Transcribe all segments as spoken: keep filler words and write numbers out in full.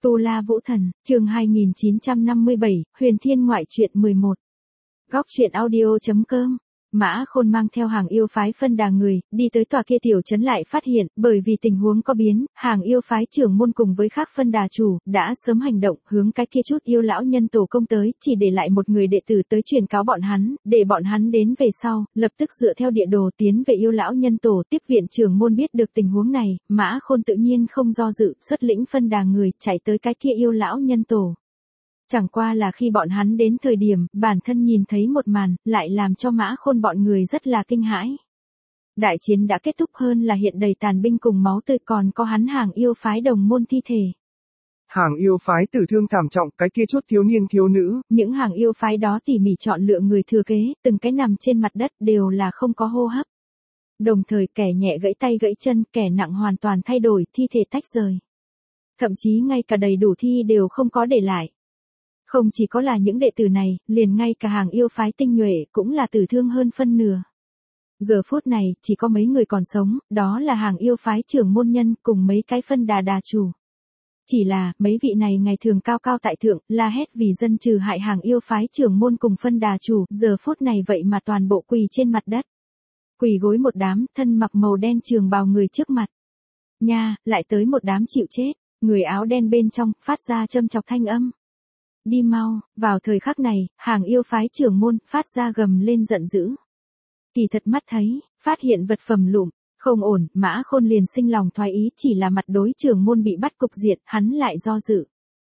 Tu La Vũ Thần, chương hai nghìn chín trăm năm mươi bảy, Huyền Thiên Ngoại truyện mười một. Góc truyện audio.com. Mã Khôn mang theo hàng yêu phái phân đà người, đi tới tòa kia tiểu trấn lại phát hiện, bởi vì tình huống có biến, hàng yêu phái trưởng môn cùng với khác phân đà chủ, đã sớm hành động, hướng cái kia chút yêu lão nhân tổ công tới, chỉ để lại một người đệ tử tới truyền cáo bọn hắn, để bọn hắn đến về sau, lập tức dựa theo địa đồ tiến về yêu lão nhân tổ. Tiếp viện trưởng môn biết được tình huống này, Mã Khôn tự nhiên không do dự, xuất lĩnh phân đà người, chạy tới cái kia yêu lão nhân tổ. Chẳng qua là khi bọn hắn đến thời điểm, bản thân nhìn thấy một màn, lại làm cho Mã Khôn bọn người rất là kinh hãi. Đại chiến đã kết thúc, hơn là hiện đầy tàn binh cùng máu tươi, còn có hắn hàng yêu phái đồng môn thi thể. Hàng yêu phái tử thương thảm trọng, cái kia chút thiếu niên thiếu nữ. Những hàng yêu phái đó tỉ mỉ chọn lựa người thừa kế, từng cái nằm trên mặt đất đều là không có hô hấp. Đồng thời kẻ nhẹ gãy tay gãy chân, kẻ nặng hoàn toàn thay đổi, thi thể tách rời. Thậm chí ngay cả đầy đủ thi đều không có để lại. Không chỉ có là những đệ tử này, liền ngay cả hàng yêu phái tinh nhuệ cũng là tử thương hơn phân nửa. Giờ phút này, chỉ có mấy người còn sống, đó là hàng yêu phái trưởng môn nhân cùng mấy cái phân đà đà chủ. Chỉ là, mấy vị này ngày thường cao cao tại thượng, la hét vì dân trừ hại hàng yêu phái trưởng môn cùng phân đà chủ, giờ phút này vậy mà toàn bộ quỳ trên mặt đất. Quỳ gối một đám, thân mặc màu đen trường bào người trước mặt. Nha, lại tới một đám chịu chết, người áo đen bên trong, phát ra châm chọc thanh âm. Đi mau. Vào thời khắc này, hàng yêu phái trưởng môn phát ra gầm lên giận dữ. Kỳ thật mắt thấy, phát hiện vật phẩm lụm, không ổn, Mã Khôn liền sinh lòng thoái ý, chỉ là mặt đối trưởng môn bị bắt cục diện, hắn lại do dự.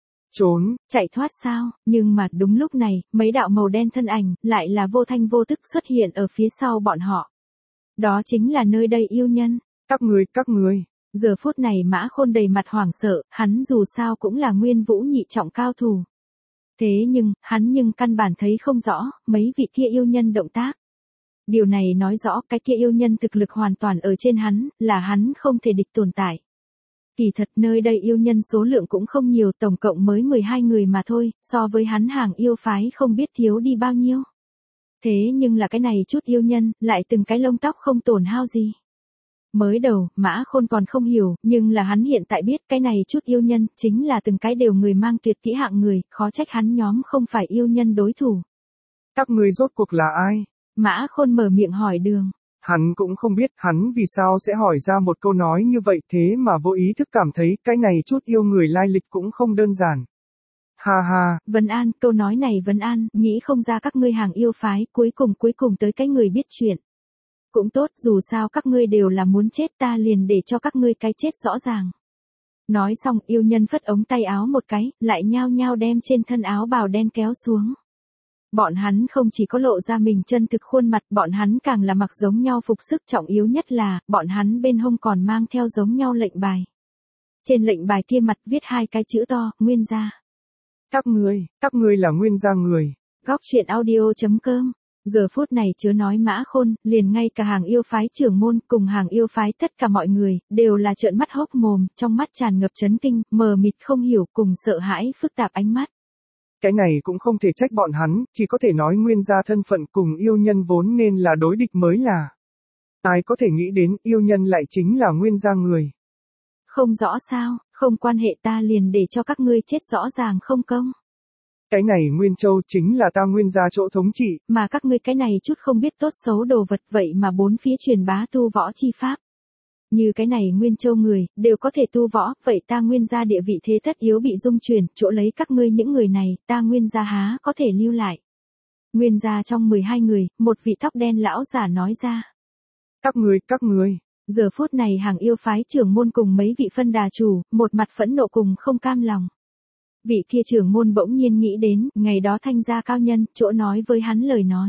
Trốn, chạy thoát sao? Nhưng mà đúng lúc này, mấy đạo màu đen thân ảnh, lại là vô thanh vô tức xuất hiện ở phía sau bọn họ. Đó chính là nơi đây yêu nhân. Các ngươi, các ngươi. Giờ phút này Mã Khôn đầy mặt hoảng sợ, hắn dù sao cũng là nguyên vũ nhị trọng cao thủ. Thế nhưng, hắn nhưng căn bản thấy không rõ, mấy vị kia yêu nhân động tác. Điều này nói rõ cái kia yêu nhân thực lực hoàn toàn ở trên hắn, là hắn không thể địch tồn tại. Kỳ thật nơi đây yêu nhân số lượng cũng không nhiều, tổng cộng mới mười hai người mà thôi, so với hắn hàng yêu phái không biết thiếu đi bao nhiêu. Thế nhưng là cái này chút yêu nhân, lại từng cái lông tóc không tổn hao gì. Mới đầu, Mã Khôn còn không hiểu, nhưng là hắn hiện tại biết cái này chút yêu nhân, chính là từng cái đều người mang tuyệt kỹ hạng người, khó trách hắn nhóm không phải yêu nhân đối thủ. Các ngươi rốt cuộc là ai? Mã Khôn mở miệng hỏi đường. Hắn cũng không biết, hắn vì sao sẽ hỏi ra một câu nói như vậy, thế mà vô ý thức cảm thấy, cái này chút yêu người lai lịch cũng không đơn giản. Ha ha. Vân An, câu nói này Vân An, nghĩ không ra các ngươi hàng yêu phái, cuối cùng cuối cùng tới cái người biết chuyện. Cũng tốt, dù sao các ngươi đều là muốn chết, ta liền để cho các ngươi cái chết rõ ràng. Nói xong, yêu nhân phất ống tay áo một cái, lại nhao nhao đem trên thân áo bào đen kéo xuống. Bọn hắn không chỉ có lộ ra mình chân thực khuôn mặt, bọn hắn càng là mặc giống nhau phục sức, trọng yếu nhất là, bọn hắn bên hông còn mang theo giống nhau lệnh bài. Trên lệnh bài kia mặt viết hai cái chữ to, Nguyên gia. Các ngươi, các ngươi là Nguyên gia người. Góc truyện audio.com. Giờ phút này chớ nói Mã Khôn, liền ngay cả hàng yêu phái trưởng môn cùng hàng yêu phái tất cả mọi người, đều là trợn mắt hốc mồm, trong mắt tràn ngập chấn kinh, mờ mịt không hiểu cùng sợ hãi phức tạp ánh mắt. Cái này cũng không thể trách bọn hắn, chỉ có thể nói Nguyên gia thân phận cùng yêu nhân vốn nên là đối địch mới là. Ai có thể nghĩ đến yêu nhân lại chính là Nguyên gia người. Không rõ sao, không quan hệ, ta liền để cho các ngươi chết rõ ràng không công. Cái này Nguyên Châu chính là ta Nguyên gia chỗ thống trị. Mà các ngươi cái này chút không biết tốt xấu đồ vật, vậy mà bốn phía truyền bá tu võ chi pháp. Như cái này Nguyên Châu người, đều có thể tu võ, vậy ta Nguyên gia địa vị thế tất yếu bị dung chuyển, chỗ lấy các ngươi những người này, ta Nguyên gia há có thể lưu lại. Nguyên gia trong mười hai người, một vị tóc đen lão giả nói ra. Các ngươi, các ngươi. Giờ phút này hàng yêu phái trưởng môn cùng mấy vị phân đà chủ, một mặt phẫn nộ cùng không cam lòng. Vị kia trưởng môn bỗng nhiên nghĩ đến, ngày đó thanh gia cao nhân, chỗ nói với hắn lời nói.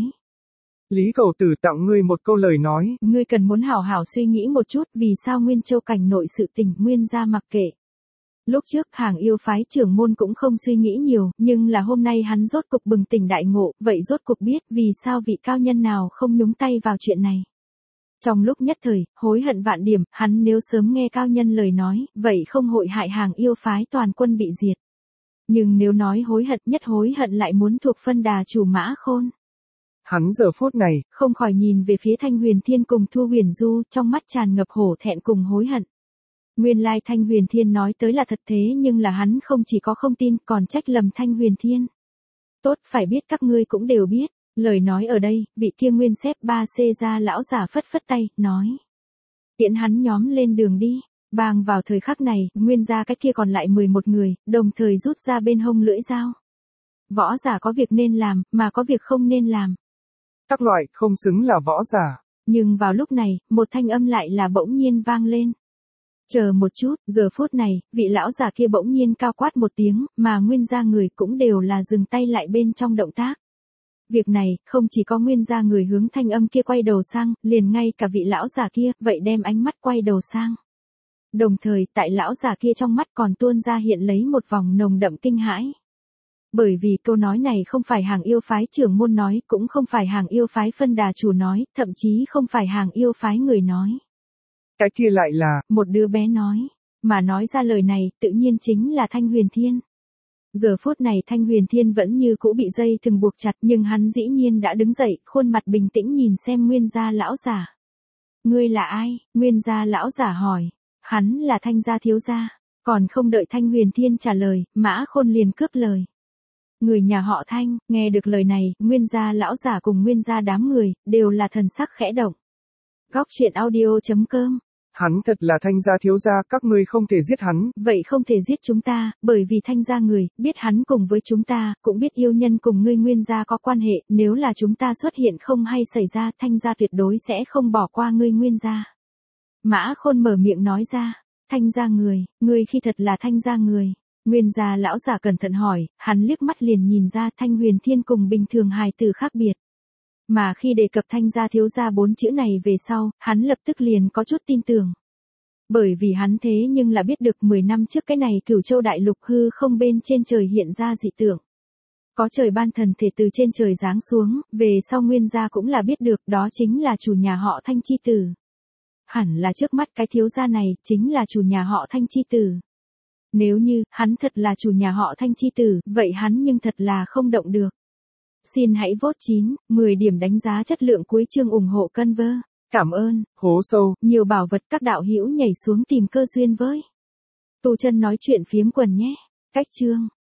Lý cầu tử tặng ngươi một câu lời nói. Ngươi cần muốn hảo hảo suy nghĩ một chút, vì sao Nguyên Châu cảnh nội sự tình Nguyên gia mặc kệ. Lúc trước hàng yêu phái trưởng môn cũng không suy nghĩ nhiều, nhưng là hôm nay hắn rốt cục bừng tỉnh đại ngộ, vậy rốt cục biết vì sao vị cao nhân nào không nhúng tay vào chuyện này. Trong lúc nhất thời, hối hận vạn điểm, hắn nếu sớm nghe cao nhân lời nói, vậy không hội hại hàng yêu phái toàn quân bị diệt. Nhưng nếu nói hối hận, nhất hối hận lại muốn thuộc phân đà chủ Mã Khôn. Hắn giờ phút này, không khỏi nhìn về phía Thanh Huyền Thiên cùng Thu Huyền Du, trong mắt tràn ngập hổ thẹn cùng hối hận. Nguyên lai Thanh Huyền Thiên nói tới là thật thế nhưng là hắn không chỉ có không tin còn trách lầm Thanh Huyền Thiên. Tốt phải biết các ngươi cũng đều biết, lời nói ở đây, vị kia nguyên xếp ba C ra lão giả phất phất tay, nói. Tiễn hắn nhóm lên đường đi, bang vào thời khắc này, nguyên gia cái kia còn lại mười một người, đồng thời rút ra bên hông lưỡi dao. Võ giả có việc nên làm, mà có việc không nên làm. Các loại không xứng là võ giả. Nhưng vào lúc này, một thanh âm lại là bỗng nhiên vang lên. Chờ một chút, giờ phút này, vị lão giả kia bỗng nhiên cao quát một tiếng, mà nguyên gia người cũng đều là dừng tay lại bên trong động tác. Việc này, không chỉ có nguyên gia người hướng thanh âm kia quay đầu sang, liền ngay cả vị lão giả kia, vậy đem ánh mắt quay đầu sang. Đồng thời, tại lão giả kia trong mắt còn tuôn ra hiện lấy một vòng nồng đậm kinh hãi. Bởi vì câu nói này không phải hàng yêu phái trưởng môn nói, cũng không phải hàng yêu phái phân đà chủ nói, thậm chí không phải hàng yêu phái người nói. Cái kia lại là, một đứa bé nói, mà nói ra lời này, tự nhiên chính là Thanh Huyền Thiên. Giờ phút này Thanh Huyền Thiên vẫn như cũ bị dây thừng buộc chặt, nhưng hắn dĩ nhiên đã đứng dậy, khuôn mặt bình tĩnh nhìn xem nguyên gia lão giả. Ngươi là ai? Nguyên gia lão giả hỏi. Hắn là Thanh gia thiếu gia. Còn không đợi Thanh Huyền Thiên trả lời, Mã Khôn liền cướp lời. Người nhà họ Thanh, nghe được lời này, nguyên gia lão giả cùng nguyên gia đám người, đều là thần sắc khẽ động. Góc truyện audio chấm com. Hắn thật là Thanh gia thiếu gia, các ngươi không thể giết hắn. Vậy không thể giết chúng ta, bởi vì Thanh gia người, biết hắn cùng với chúng ta, cũng biết yêu nhân cùng ngươi nguyên gia có quan hệ, nếu là chúng ta xuất hiện không hay xảy ra, Thanh gia tuyệt đối sẽ không bỏ qua ngươi nguyên gia. Mã Khôn mở miệng nói ra, Thanh gia người, ngươi khi thật là Thanh gia người. Nguyên gia lão giả cẩn thận hỏi, hắn liếc mắt liền nhìn ra Thanh Huyền Thiên cùng bình thường hài tử khác biệt. Mà khi đề cập Thanh gia thiếu gia bốn chữ này về sau, hắn lập tức liền có chút tin tưởng. Bởi vì hắn thế nhưng là biết được mười năm trước cái này Cửu Châu đại lục hư không bên trên trời hiện ra dị tượng. Có trời ban thần thể từ trên trời giáng xuống, về sau nguyên gia cũng là biết được đó chính là chủ nhà họ Thanh chi tử. Hẳn là trước mắt cái thiếu gia này, chính là chủ nhà họ Thanh chi tử. Nếu như, hắn thật là chủ nhà họ Thanh chi tử, vậy hắn nhưng thật là không động được. Xin hãy vote chín, mười điểm đánh giá chất lượng cuối chương ủng hộ cân vơ. Cảm ơn. Hố sâu. Nhiều bảo vật các đạo hữu nhảy xuống tìm cơ duyên với. Tu chân nói chuyện phiếm quần nhé. Cách chương.